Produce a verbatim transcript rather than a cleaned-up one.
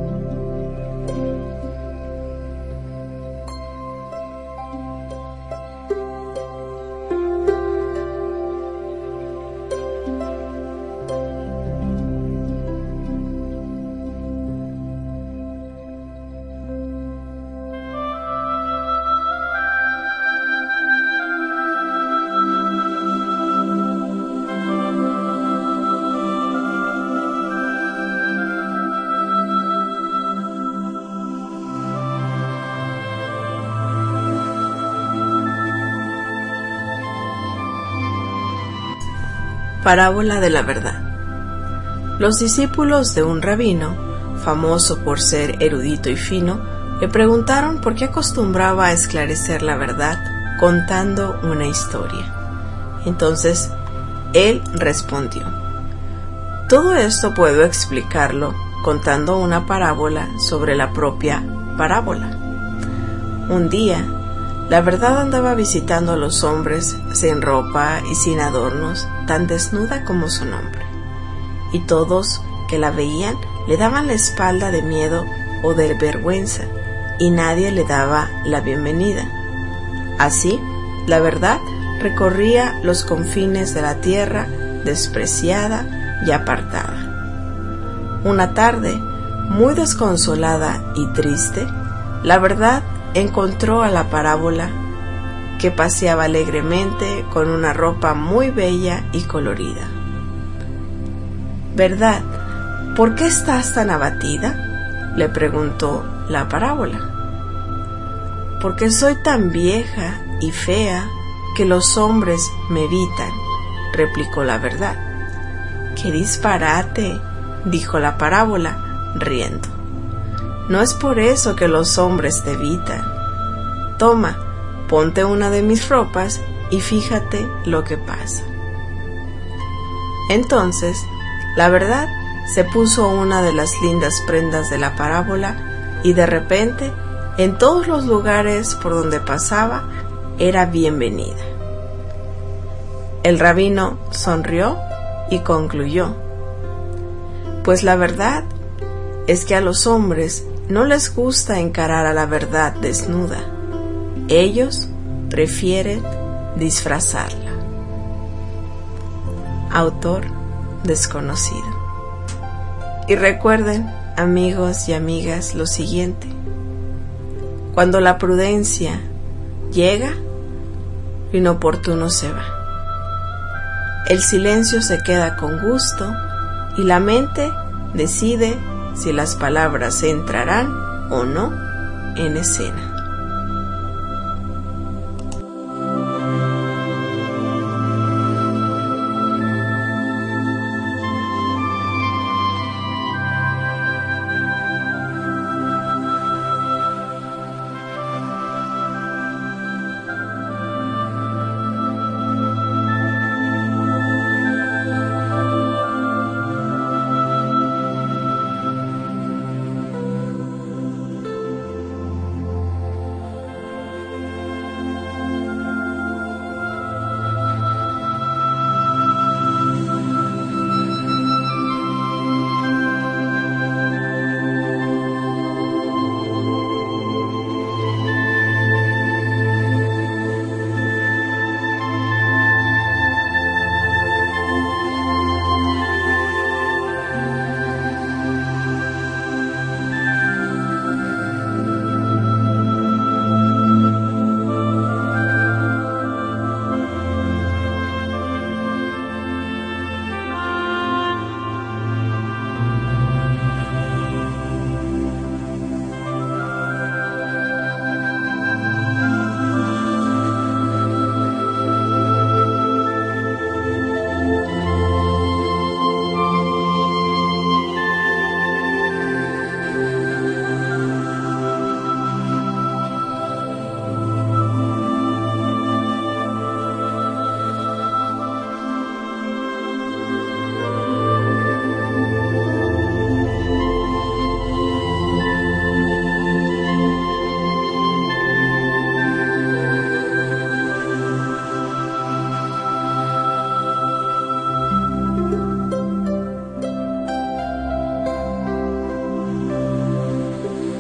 Parábola de la verdad. Los discípulos de un rabino, famoso por ser erudito y fino, le preguntaron por qué acostumbraba a esclarecer la verdad contando una historia. Entonces, él respondió: todo esto puedo explicarlo contando una parábola sobre la propia parábola. Un día, la verdad andaba visitando a los hombres sin ropa y sin adornos, tan desnuda como su nombre. Y todos que la veían le daban la espalda de miedo o de vergüenza, y nadie le daba la bienvenida. Así, la verdad recorría los confines de la tierra, despreciada y apartada. Una tarde, muy desconsolada y triste, la verdad encontró a la parábola, que paseaba alegremente con una ropa muy bella y colorida. «¿Verdad? ¿Por qué estás tan abatida?», le preguntó la parábola. «Porque soy tan vieja y fea que los hombres me evitan», replicó la verdad. «¡Qué disparate!», dijo la parábola, riendo. «No es por eso que los hombres te evitan. Toma, ponte una de mis ropas y fíjate lo que pasa». Entonces, la verdad se puso una de las lindas prendas de la parábola y de repente, en todos los lugares por donde pasaba, era bienvenida. El rabino sonrió y concluyó: «Pues la verdad es que a los hombres no les gusta encarar a la verdad desnuda. Ellos prefieren disfrazarla». Autor desconocido. Y recuerden, amigos y amigas, lo siguiente: cuando la prudencia llega, lo inoportuno se va. El silencio se queda con gusto y la mente decide si las palabras entrarán o no en escena.